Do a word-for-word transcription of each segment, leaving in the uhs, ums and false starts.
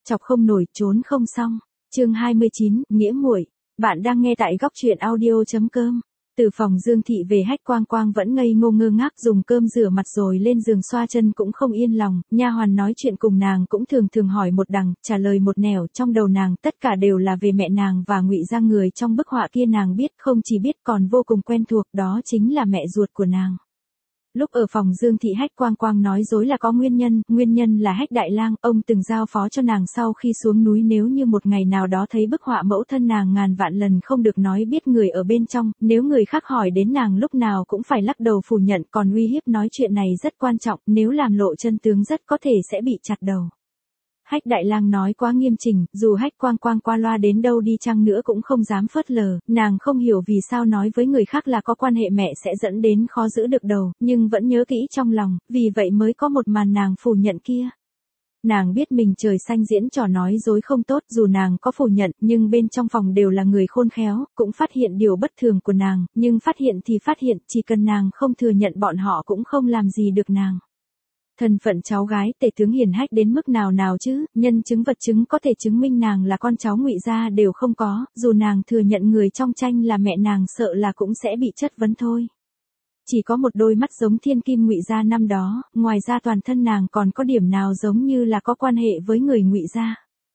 chọc không nổi, trốn không xong. Chương hai mươi chín, nghĩa muội. Bạn đang nghe tại góc truyện audio chấm com. Từ phòng Dương Thị về, Hách Quang Quang vẫn ngây ngô ngơ ngác dùng cơm rửa mặt rồi lên giường xoa chân cũng không yên lòng, nha hoàn nói chuyện cùng nàng cũng thường thường hỏi một đằng, trả lời một nẻo, trong đầu nàng tất cả đều là về mẹ nàng và Ngụy Giang, người trong bức họa kia nàng biết, không chỉ biết còn vô cùng quen thuộc, đó chính là mẹ ruột của nàng. Lúc ở phòng Dương Thị, Hách Quang Quang nói dối là có nguyên nhân, nguyên nhân là Hách Đại Lang, ông từng giao phó cho nàng sau khi xuống núi nếu như một ngày nào đó thấy bức họa mẫu thân nàng ngàn vạn lần không được nói biết người ở bên trong, nếu người khác hỏi đến nàng lúc nào cũng phải lắc đầu phủ nhận, còn uy hiếp nói chuyện này rất quan trọng, nếu làm lộ chân tướng rất có thể sẽ bị chặt đầu. Hách Đại Lang nói quá nghiêm chỉnh, dù Hách Quang Quang qua loa đến đâu đi chăng nữa cũng không dám phớt lờ, nàng không hiểu vì sao nói với người khác là có quan hệ mẹ sẽ dẫn đến khó giữ được đầu, nhưng vẫn nhớ kỹ trong lòng, vì vậy mới có một màn nàng phủ nhận kia. Nàng biết mình trời xanh diễn trò nói dối không tốt, dù nàng có phủ nhận, nhưng bên trong phòng đều là người khôn khéo, cũng phát hiện điều bất thường của nàng, nhưng phát hiện thì phát hiện, chỉ cần nàng không thừa nhận bọn họ cũng không làm gì được nàng. Thân phận cháu gái tể tướng hiển hách đến mức nào nào chứ, nhân chứng vật chứng có thể chứng minh nàng là con cháu Ngụy gia đều không có, dù nàng thừa nhận người trong tranh là mẹ nàng sợ là cũng sẽ bị chất vấn thôi. Chỉ có một đôi mắt giống thiên kim Ngụy gia năm đó, ngoài ra toàn thân nàng còn có điểm nào giống như là có quan hệ với người Ngụy gia.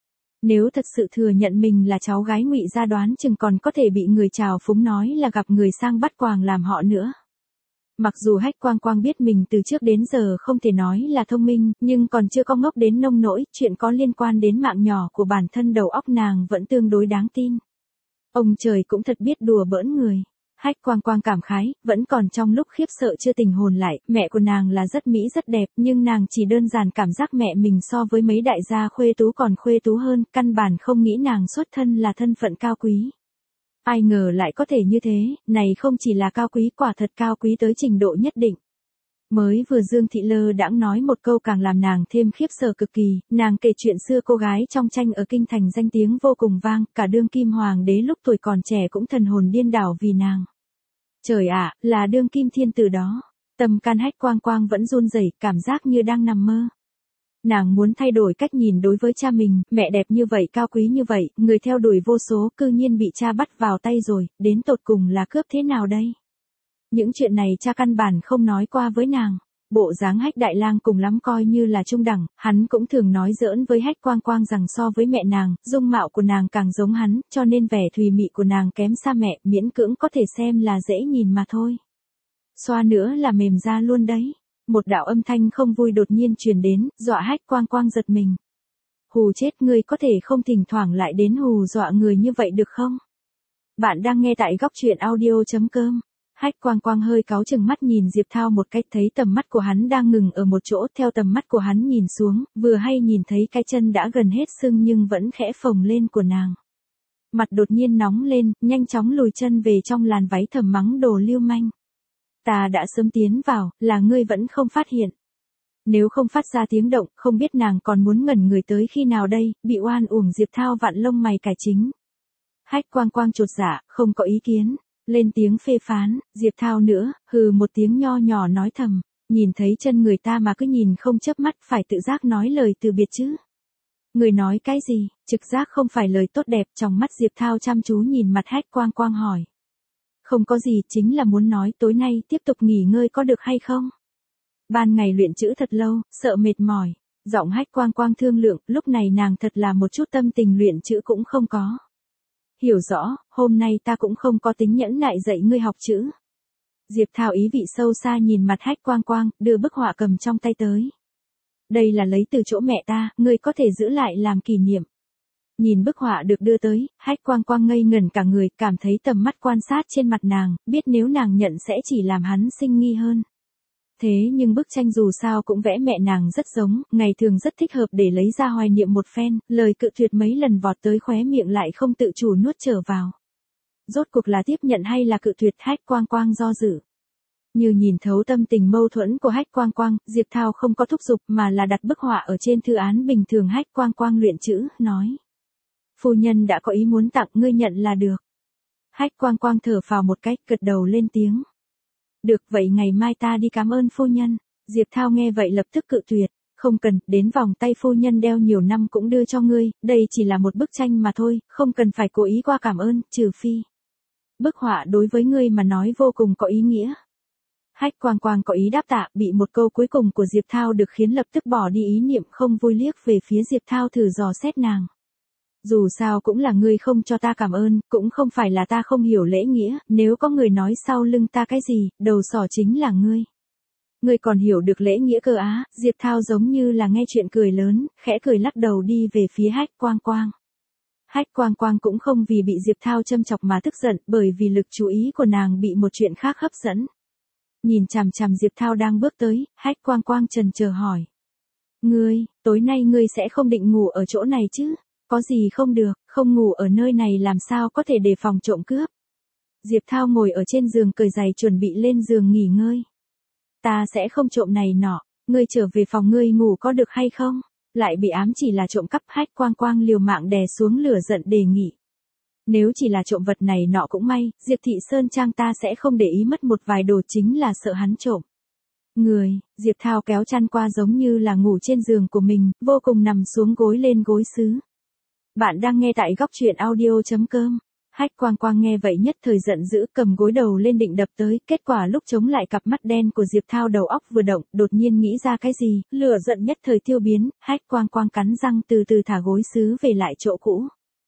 Nếu thật sự thừa nhận mình là cháu gái Ngụy gia đoán chừng còn có thể bị người trào phúng nói là gặp người sang bắt quàng làm họ nữa. Mặc dù Hách Quang Quang biết mình từ trước đến giờ không thể nói là thông minh, nhưng còn chưa có ngốc đến nông nỗi, chuyện có liên quan đến mạng nhỏ của bản thân đầu óc nàng vẫn tương đối đáng tin. Ông trời cũng thật biết đùa bỡn người. Hách Quang Quang cảm khái, vẫn còn trong lúc khiếp sợ chưa tỉnh hồn lại, mẹ của nàng là rất mỹ rất đẹp, nhưng nàng chỉ đơn giản cảm giác mẹ mình so với mấy đại gia khuê tú còn khuê tú hơn, căn bản không nghĩ nàng xuất thân là thân phận cao quý. Ai ngờ lại có thể như thế, này không chỉ là cao quý, quả thật cao quý tới trình độ nhất định. Mới vừa Dương Thị lơ đãng nói một câu càng làm nàng thêm khiếp sợ cực kỳ, nàng kể chuyện xưa cô gái trong tranh ở kinh thành danh tiếng vô cùng vang, cả đương kim hoàng đế lúc tuổi còn trẻ cũng thần hồn điên đảo vì nàng. Trời ạ, là đương kim thiên tử đó. Tâm can Hách Quang Quang vẫn run rẩy, cảm giác như đang nằm mơ. Nàng muốn thay đổi cách nhìn đối với cha mình, mẹ đẹp như vậy, cao quý như vậy, người theo đuổi vô số, cư nhiên bị cha bắt vào tay rồi, đến tột cùng là cướp thế nào đây? Những chuyện này cha căn bản không nói qua với nàng. Bộ dáng Hách Đại Lang cùng lắm coi như là trung đẳng, hắn cũng thường nói giỡn với Hách Quang Quang rằng so với mẹ nàng, dung mạo của nàng càng giống hắn, cho nên vẻ thùy mị của nàng kém xa mẹ, miễn cưỡng có thể xem là dễ nhìn mà thôi. Xoa nữa là mềm ra luôn đấy. Một đạo âm thanh không vui đột nhiên truyền đến, dọa Hách Quang Quang giật mình. Hù chết, ngươi có thể không thỉnh thoảng lại đến hù dọa người như vậy được không? Bạn đang nghe tại góc truyện audio chấm com. Hách Quang Quang hơi cáu chừng mắt nhìn Diệp Thao một cách, thấy tầm mắt của hắn đang ngừng ở một chỗ, theo tầm mắt của hắn nhìn xuống, vừa hay nhìn thấy cái chân đã gần hết sưng nhưng vẫn khẽ phồng lên của nàng. Mặt đột nhiên nóng lên, nhanh chóng lùi chân về trong làn váy, thầm mắng đồ lưu manh. Ta đã sớm tiến vào, là ngươi vẫn không phát hiện. Nếu không phát ra tiếng động, không biết nàng còn muốn ngẩn người tới khi nào đây, bị oan uổng Diệp Thao vặn lông mày cải chính. Hách Quang Quang chột dạ, không có ý kiến, lên tiếng phê phán, Diệp Thao nữa, hừ một tiếng nho nhỏ nói thầm, nhìn thấy chân người ta mà cứ nhìn không chớp mắt, phải tự giác nói lời từ biệt chứ. Người nói cái gì, trực giác không phải lời tốt đẹp, trong mắt Diệp Thao chăm chú nhìn mặt Hách Quang Quang hỏi. Không có gì, chính là muốn nói tối nay tiếp tục nghỉ ngơi có được hay không? Ban ngày luyện chữ thật lâu, sợ mệt mỏi. Giọng Hách Quang Quang thương lượng, lúc này nàng thật là một chút tâm tình luyện chữ cũng không có. Hiểu rõ, hôm nay ta cũng không có tính nhẫn nại dạy ngươi học chữ. Diệp Thao ý vị sâu xa nhìn mặt Hách Quang Quang, đưa bức họa cầm trong tay tới. Đây là lấy từ chỗ mẹ ta, ngươi có thể giữ lại làm kỷ niệm. Nhìn bức họa được đưa tới, Hách Quang Quang ngây ngẩn cả người, cảm thấy tầm mắt quan sát trên mặt nàng, biết nếu nàng nhận sẽ chỉ làm hắn sinh nghi hơn. Thế nhưng bức tranh dù sao cũng vẽ mẹ nàng rất giống, ngày thường rất thích hợp để lấy ra hoài niệm một phen, lời cự tuyệt mấy lần vọt tới khóe miệng lại không tự chủ nuốt trở vào. Rốt cuộc là tiếp nhận hay là cự tuyệt, Hách Quang Quang do dự. Như nhìn thấu tâm tình mâu thuẫn của Hách Quang Quang, Diệp Thao không có thúc giục mà là đặt bức họa ở trên thư án bình thường Hách Quang Quang luyện chữ, nói. Phu nhân đã có ý muốn tặng, ngươi nhận là được. Hách Quang Quang thở phào một cách, gật đầu lên tiếng. Được, vậy ngày mai ta đi cảm ơn phu nhân. Diệp Thao nghe vậy lập tức cự tuyệt. Không cần, đến vòng tay phu nhân đeo nhiều năm cũng đưa cho ngươi, đây chỉ là một bức tranh mà thôi, không cần phải cố ý qua cảm ơn, trừ phi. Bức họa đối với ngươi mà nói vô cùng có ý nghĩa. Hách Quang Quang có ý đáp tạ, bị một câu cuối cùng của Diệp Thao được khiến lập tức bỏ đi ý niệm không vui liếc về phía Diệp Thao thử dò xét nàng. Dù sao cũng là ngươi không cho ta cảm ơn, cũng không phải là ta không hiểu lễ nghĩa, nếu có người nói sau lưng ta cái gì, đầu sỏ chính là ngươi. Ngươi còn hiểu được lễ nghĩa cơ á, Diệp Thao giống như là nghe chuyện cười lớn, khẽ cười lắc đầu đi về phía Hách Quang Quang. Hách Quang Quang cũng không vì bị Diệp Thao châm chọc mà tức giận, bởi vì lực chú ý của nàng bị một chuyện khác hấp dẫn. Nhìn chằm chằm Diệp Thao đang bước tới, Hách Quang Quang chần chờ hỏi. Ngươi, tối nay ngươi sẽ không định ngủ ở chỗ này chứ? Có gì không được, không ngủ ở nơi này làm sao có thể đề phòng trộm cướp? Diệp Thao ngồi ở trên giường cởi giày chuẩn bị lên giường nghỉ ngơi. Ta sẽ không trộm này nọ, ngươi trở về phòng ngươi ngủ có được hay không? Lại bị ám chỉ là trộm cắp. Hách Quang Quang liều mạng đè xuống lửa giận đề nghị. Nếu chỉ là trộm vật này nọ cũng may, Diệp Thị Sơn Trang ta sẽ không để ý mất một vài đồ, chính là sợ hắn trộm. Người, Diệp Thao kéo chăn qua giống như là ngủ trên giường của mình, vô cùng nằm xuống gối lên gối sứ. Bạn đang nghe tại góc truyện audio chấm com. Hách Quang Quang nghe vậy nhất thời giận dữ, cầm gối đầu lên định đập tới, kết quả lúc chống lại cặp mắt đen của Diệp Thao đầu óc vừa động, đột nhiên nghĩ ra cái gì, lửa giận nhất thời tiêu biến, Hách Quang Quang cắn răng từ từ thả gối sứ về lại chỗ cũ.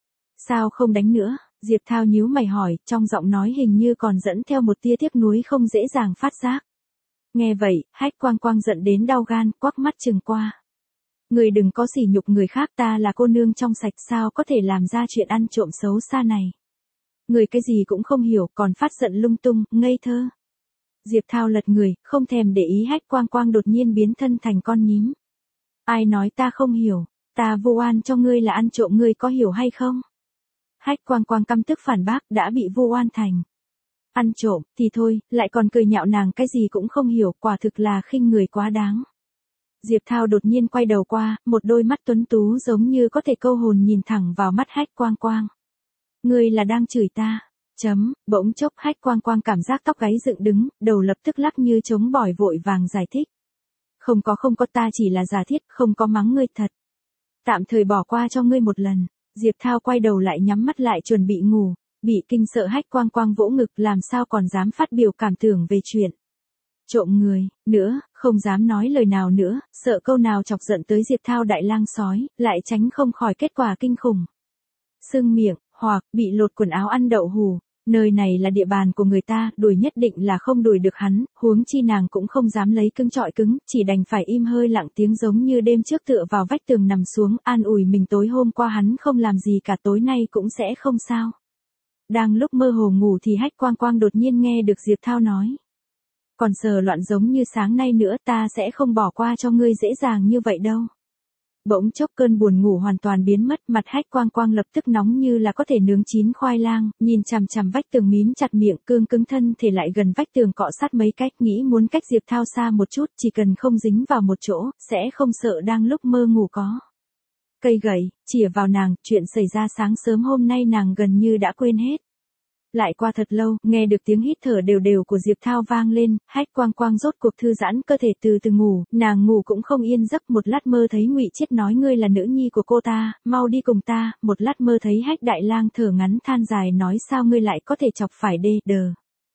Sao không đánh nữa? Diệp Thao nhíu mày hỏi, trong giọng nói hình như còn dẫn theo một tia tiếc nuối không dễ dàng phát giác. Nghe vậy, Hách Quang Quang giận đến đau gan, quắc mắt chừng qua. Người đừng có sỉ nhục người khác, ta là cô nương trong sạch, sao có thể làm ra chuyện ăn trộm xấu xa này. Người cái gì cũng không hiểu, còn phát giận lung tung, ngây thơ. Diệp Thao lật người, không thèm để ý Hách Quang Quang đột nhiên biến thân thành con nhím. Ai nói ta không hiểu, ta vu oan cho ngươi là ăn trộm, ngươi có hiểu hay không? Hách Quang Quang căm tức phản bác, đã bị vu oan thành ăn trộm, thì thôi, lại còn cười nhạo nàng cái gì cũng không hiểu, quả thực là khinh người quá đáng. Diệp Thao đột nhiên quay đầu qua, một đôi mắt tuấn tú giống như có thể câu hồn nhìn thẳng vào mắt Hách Quang Quang. Ngươi là đang chửi ta? Chấm, bỗng chốc Hách Quang Quang cảm giác tóc gáy dựng đứng, đầu lập tức lắc như trống bỏi, vội vàng giải thích. Không có không có, ta chỉ là giả thiết, không có mắng ngươi thật. Tạm thời bỏ qua cho ngươi một lần. Diệp Thao quay đầu lại nhắm mắt lại chuẩn bị ngủ, bị kinh sợ Hách Quang Quang vỗ ngực, làm sao còn dám phát biểu cảm tưởng về chuyện trộm người, nữa, không dám nói lời nào nữa, sợ câu nào chọc giận tới Diệp Thao đại lang sói, lại tránh không khỏi kết quả kinh khủng. Sưng miệng, hoặc bị lột quần áo ăn đậu hù. Nơi này là địa bàn của người ta, đuổi nhất định là không đuổi được hắn, huống chi nàng cũng không dám lấy cứng trọi cứng, chỉ đành phải im hơi lặng tiếng giống như đêm trước tựa vào vách tường nằm xuống, an ủi mình tối hôm qua hắn không làm gì cả, tối nay cũng sẽ không sao. Đang lúc mơ hồ ngủ thì Hách Quang Quang đột nhiên nghe được Diệp Thao nói. Còn sờ loạn giống như sáng nay nữa, ta sẽ không bỏ qua cho ngươi dễ dàng như vậy đâu. Bỗng chốc cơn buồn ngủ hoàn toàn biến mất, mặt Hách Quang Quang lập tức nóng như là có thể nướng chín khoai lang, nhìn chằm chằm vách tường mím chặt miệng, cương cứng thân thể lại gần vách tường cọ sát mấy cách, nghĩ muốn cách Diệp Thao xa một chút, chỉ cần không dính vào một chỗ, sẽ không sợ đang lúc mơ ngủ có cây gậy chĩa vào nàng. Chuyện xảy ra sáng sớm hôm nay nàng gần như đã quên hết. Lại qua thật lâu, nghe được tiếng hít thở đều đều của Diệp Thao vang lên, Hách Quang Quang rốt cuộc thư giãn cơ thể từ từ ngủ, nàng ngủ cũng không yên giấc, một lát mơ thấy Ngụy Chiết nói ngươi là nữ nhi của cô ta, mau đi cùng ta, một lát mơ thấy Hách Đại Lang thở ngắn than dài nói sao ngươi lại có thể chọc phải đê, đờ.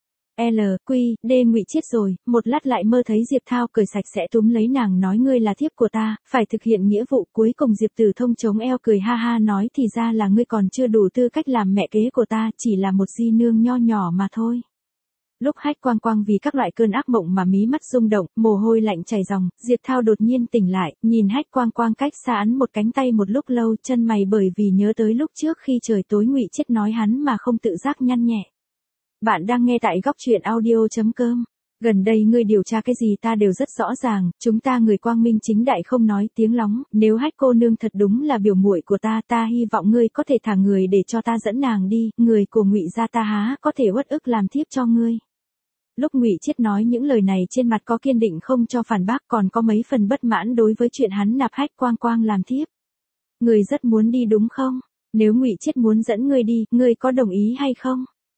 L, Quy, đê Ngụy Chiết rồi, một lát lại mơ thấy Diệp Thao cười sạch sẽ túm lấy nàng nói ngươi là thiếp của ta, phải thực hiện nghĩa vụ, cuối cùng Diệp Tử Thông chống eo cười ha ha nói thì ra là ngươi còn chưa đủ tư cách làm mẹ kế của ta, chỉ là một di nương nho nhỏ mà thôi. Lúc Hách Quang Quang vì các loại cơn ác mộng mà mí mắt rung động, mồ hôi lạnh chảy ròng, Diệp Thao đột nhiên tỉnh lại, nhìn Hách Quang Quang cách xa ấn một cánh tay một lúc lâu, chân mày bởi vì nhớ tới lúc trước khi trời tối Ngụy Chiết nói hắn mà không tự giác nhăn nhẹ. Bạn đang nghe tại góc truyện audio chấm com. Gần đây ngươi điều tra cái gì ta đều rất rõ ràng, chúng ta người quang minh chính đại không nói tiếng lóng, nếu Hách cô nương thật đúng là biểu muội của ta, ta hy vọng ngươi có thể thả người để cho ta dẫn nàng đi, người của Ngụy gia ta há có thể uất ức làm thiếp cho ngươi. Lúc Ngụy Chiết nói những lời này trên mặt có kiên định không cho phản bác, còn có mấy phần bất mãn đối với chuyện hắn nạp Hách Quang Quang làm thiếp. Ngươi rất muốn đi đúng không? Nếu Ngụy Chiết muốn dẫn ngươi đi, ngươi có đồng ý hay không?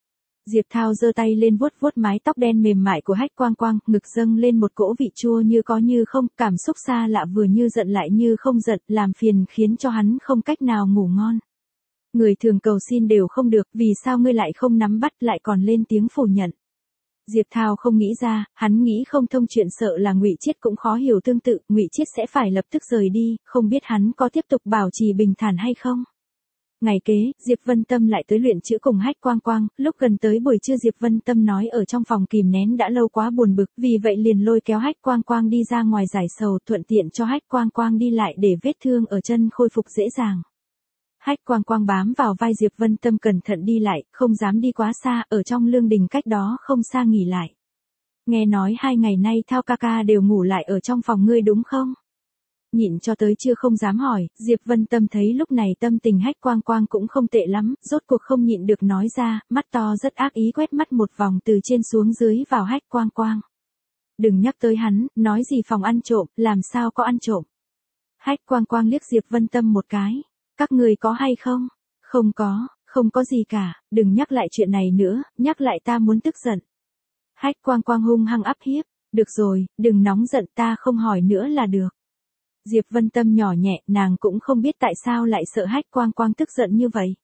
Diệp Thao giơ tay lên vuốt vuốt mái tóc đen mềm mại của Hách Quang Quang, ngực dâng lên một cỗ vị chua như có như không, cảm xúc xa lạ vừa như giận lại như không giận, làm phiền khiến cho hắn không cách nào ngủ ngon. Người thường cầu xin đều không được, vì sao ngươi lại không nắm bắt lại còn lên tiếng phủ nhận. Diệp Thao không nghĩ ra, hắn nghĩ không thông chuyện sợ là Ngụy Chiết cũng khó hiểu tương tự, Ngụy Chiết sẽ phải lập tức rời đi, không biết hắn có tiếp tục bảo trì bình thản hay không. Ngày kế, Diệp Vân Tâm lại tới luyện chữ cùng Hách Quang Quang, lúc gần tới buổi trưa Diệp Vân Tâm nói ở trong phòng kìm nén đã lâu quá buồn bực, vì vậy liền lôi kéo Hách Quang Quang đi ra ngoài giải sầu, thuận tiện cho Hách Quang Quang đi lại để vết thương ở chân khôi phục dễ dàng. Hách Quang Quang bám vào vai Diệp Vân Tâm cẩn thận đi lại, không dám đi quá xa, ở trong lương đình cách đó không xa nghỉ lại. Nghe nói hai ngày nay Thao ca ca đều ngủ lại ở trong phòng ngươi đúng không? Nhịn cho tới chưa không dám hỏi, Diệp Vân Tâm thấy lúc này tâm tình Hách Quang Quang cũng không tệ lắm, rốt cuộc không nhịn được nói ra, mắt to rất ác ý quét mắt một vòng từ trên xuống dưới vào Hách Quang Quang. Đừng nhắc tới hắn, nói gì phòng ăn trộm, làm sao có ăn trộm. Hách Quang Quang liếc Diệp Vân Tâm một cái. Các người có hay không? Không có, không có gì cả, đừng nhắc lại chuyện này nữa, nhắc lại ta muốn tức giận. Hách Quang Quang hung hăng áp hiếp, được rồi, đừng nóng giận ta không hỏi nữa là được. Diệp Vân Tâm nhỏ nhẹ, nàng cũng không biết tại sao lại sợ Hách Quang Quang tức giận như vậy.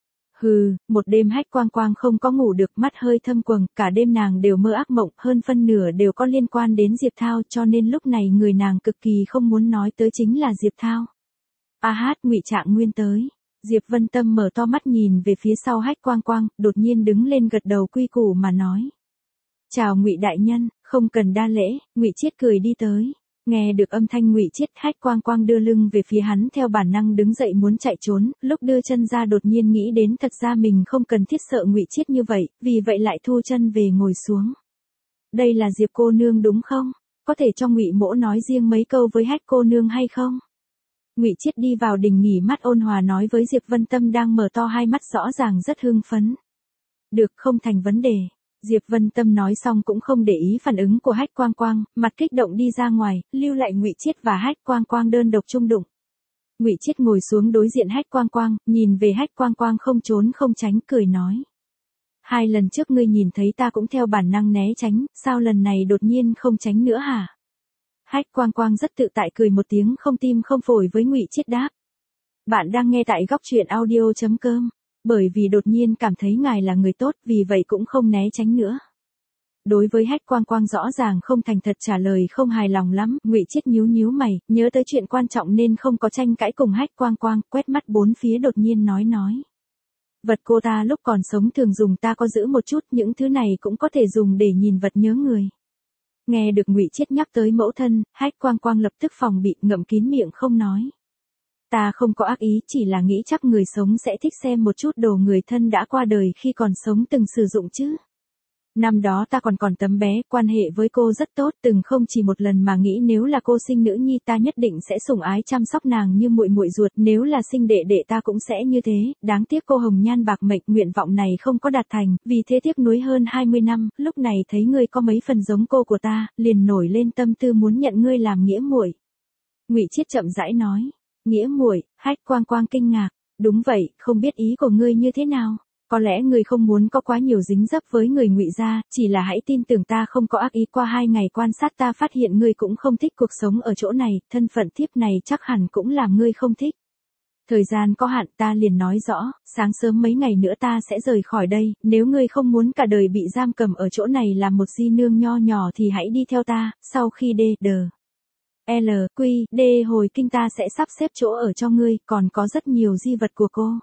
Hừ, một đêm Hách Quang Quang không có ngủ được, mắt hơi thâm quầng, cả đêm nàng đều mơ ác mộng, hơn phân nửa đều có liên quan đến Diệp Thao, cho nên lúc này người nàng cực kỳ không muốn nói tới chính là Diệp Thao. A hát, Ngụy Trạng Nguyên tới. Diệp Vân Tâm mở to mắt nhìn về phía sau Hách Quang Quang, đột nhiên đứng lên gật đầu quy củ mà nói: "Chào Ngụy đại nhân, không cần đa lễ." Ngụy Chiết cười đi tới. Nghe được âm thanh Ngụy Chiết, Hách Quang Quang đưa lưng về phía hắn theo bản năng đứng dậy muốn chạy trốn, lúc đưa chân ra đột nhiên nghĩ đến thật ra mình không cần thiết sợ Ngụy Chiết như vậy, vì vậy lại thu chân về ngồi xuống. "Đây là Diệp cô nương đúng không? Có thể cho Ngụy mỗ nói riêng mấy câu với Hách cô nương hay không?" Ngụy Chiết đi vào đình nghỉ mát ôn hòa nói với Diệp Vân Tâm đang mở to hai mắt rõ ràng rất hưng phấn. "Được, không thành vấn đề." Diệp Vân Tâm nói xong cũng không để ý phản ứng của Hách Quang Quang, mặt kích động đi ra ngoài, lưu lại Ngụy Chiết và Hách Quang Quang đơn độc chung đụng. Ngụy Chiết ngồi xuống đối diện Hách Quang Quang, nhìn về Hách Quang Quang không trốn không tránh, cười nói: "Hai lần trước ngươi nhìn thấy ta cũng theo bản năng né tránh, sao lần này đột nhiên không tránh nữa hả?" Hách Quang Quang rất tự tại cười một tiếng không tim không phổi với Ngụy Chiết đáp: "Bạn đang nghe tại góc truyện audio chấm com, bởi vì đột nhiên cảm thấy ngài là người tốt, vì vậy cũng không né tránh nữa." Đối với Hách Quang Quang rõ ràng không thành thật trả lời không hài lòng lắm, Ngụy Chiết nhíu nhíu mày, nhớ tới chuyện quan trọng nên không có tranh cãi cùng Hách Quang Quang, quét mắt bốn phía đột nhiên nói nói: "Vật cô ta lúc còn sống thường dùng ta có giữ một chút, những thứ này cũng có thể dùng để nhìn vật nhớ người." Nghe được Ngụy Chiết nhắc tới mẫu thân, Hách Quang Quang lập tức phòng bị, ngậm kín miệng không nói. "Ta không có ác ý, chỉ là nghĩ chắc người sống sẽ thích xem một chút đồ người thân đã qua đời khi còn sống từng sử dụng chứ. Năm đó ta còn còn tấm bé, quan hệ với cô rất tốt, từng không chỉ một lần mà nghĩ nếu là cô sinh nữ nhi ta nhất định sẽ sủng ái chăm sóc nàng như muội muội ruột, nếu là sinh đệ đệ ta cũng sẽ như thế, đáng tiếc cô hồng nhan bạc mệnh, nguyện vọng này không có đạt thành, vì thế tiếc nuối hơn hai mươi năm, lúc này thấy ngươi có mấy phần giống cô của ta, liền nổi lên tâm tư muốn nhận ngươi làm nghĩa muội." Ngụy Chiết chậm rãi nói. "Nghĩa muội?" Hách Quang Quang kinh ngạc. "Đúng vậy, không biết ý của ngươi như thế nào? Có lẽ ngươi không muốn có quá nhiều dính dấp với người Ngụy gia, chỉ là hãy tin tưởng ta không có ác ý, qua hai ngày quan sát ta phát hiện ngươi cũng không thích cuộc sống ở chỗ này, thân phận thiếp này chắc hẳn cũng làm ngươi không thích. Thời gian có hạn, ta liền nói rõ, sáng sớm mấy ngày nữa ta sẽ rời khỏi đây, nếu ngươi không muốn cả đời bị giam cầm ở chỗ này làm một di nương nho nhỏ thì hãy đi theo ta, sau khi đê, đờ. L, Q, D hồi kinh ta sẽ sắp xếp chỗ ở cho ngươi, còn có rất nhiều di vật của cô."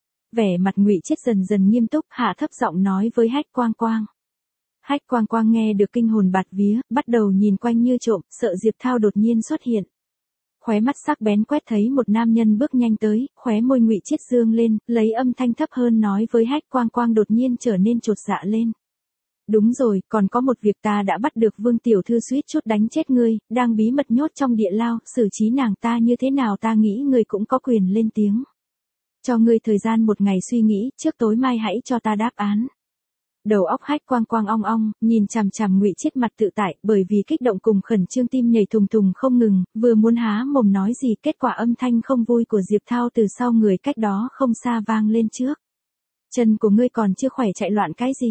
Vẻ mặt Ngụy Chiết dần dần nghiêm túc, hạ thấp giọng nói với Hách Quang Quang. Hách Quang Quang nghe được kinh hồn bạt vía, bắt đầu nhìn quanh như trộm, sợ Diệp Thao đột nhiên xuất hiện. Khóe mắt sắc bén quét thấy một nam nhân bước nhanh tới, khóe môi Ngụy Chiết dương lên, lấy âm thanh thấp hơn nói với Hách Quang Quang đột nhiên trở nên chột dạ lên. "Đúng rồi, còn có một việc, ta đã bắt được Vương tiểu thư suýt chút đánh chết ngươi, đang bí mật nhốt trong địa lao, xử trí nàng ta như thế nào ta nghĩ ngươi cũng có quyền lên tiếng. Cho ngươi thời gian một ngày suy nghĩ, trước tối mai hãy cho ta đáp án." Đầu óc Hách Quang Quang ong ong, nhìn chằm chằm Ngụy Chiết mặt tự tại, bởi vì kích động cùng khẩn trương tim nhảy thùng thùng không ngừng, vừa muốn há mồm nói gì, kết quả âm thanh không vui của Diệp Thao từ sau người cách đó không xa vang lên trước. "Chân của ngươi còn chưa khỏe chạy loạn cái gì?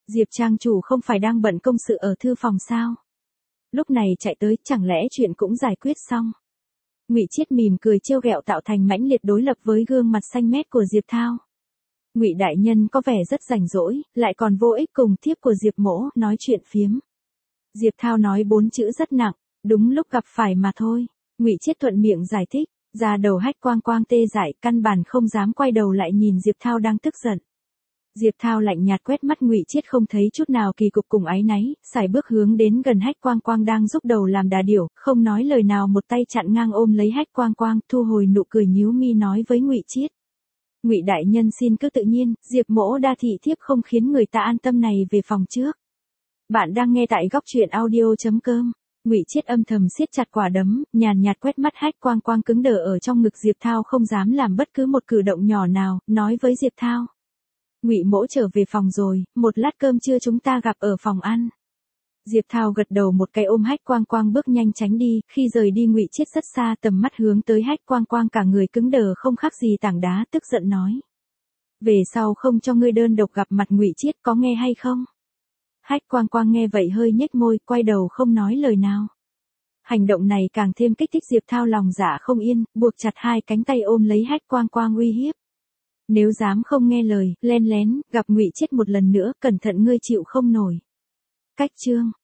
Diệp trang chủ không phải đang bận công sự ở thư phòng sao? Lúc này chạy tới, chẳng lẽ chuyện cũng giải quyết xong? Ngụy Chiết mỉm cười trêu ghẹo tạo thành mãnh liệt đối lập với gương mặt xanh mét của Diệp Thao. Ngụy đại nhân có vẻ rất rảnh rỗi, lại còn vô ích cùng thiếp của Diệp mỗ nói chuyện phiếm. Diệp Thao nói bốn chữ rất nặng, đúng lúc gặp phải mà thôi. Ngụy Chiết thuận miệng giải thích, da đầu Hách Quang Quang tê dại, căn bản không dám quay đầu lại nhìn Diệp Thao đang tức giận. Diệp Thao lạnh nhạt quét mắt Ngụy Chiết không thấy chút nào kỳ cục cùng áy náy, sải bước hướng đến gần Hách Quang Quang đang rúc đầu làm đà điểu, không nói lời nào một tay chặn ngang ôm lấy Hách Quang Quang, thu hồi nụ cười nhíu mi nói với Ngụy Chiết. Ngụy đại nhân xin cứ tự nhiên, Diệp mỗ đa thị thiếp không khiến người ta an tâm này về phòng trước. Bạn đang nghe tại góc truyện audio chấm com. Ngụy Chiết âm thầm siết chặt quả đấm, nhàn nhạt quét mắt Hách Quang Quang cứng đờ ở trong ngực Diệp Thao không dám làm bất cứ một cử động nhỏ nào, nói với Diệp Thao. Ngụy mỗ trở về phòng rồi, một lát cơm trưa chúng ta gặp ở phòng ăn. Diệp Thao gật đầu một cái ôm Hách Quang Quang bước nhanh tránh đi, khi rời đi Ngụy Chiết rất xa tầm mắt hướng tới Hách Quang Quang cả người cứng đờ không khác gì tảng đá tức giận nói. Về sau không cho ngươi đơn độc gặp mặt Ngụy Chiết có nghe hay không? Hách Quang Quang nghe vậy hơi nhếch môi, quay đầu không nói lời nào. Hành động này càng thêm kích thích Diệp Thao lòng dạ không yên, buộc chặt hai cánh tay ôm lấy Hách Quang Quang uy hiếp. Nếu dám không nghe lời, len lén, gặp Ngụy Chiết một lần nữa, cẩn thận ngươi chịu không nổi. Cách chương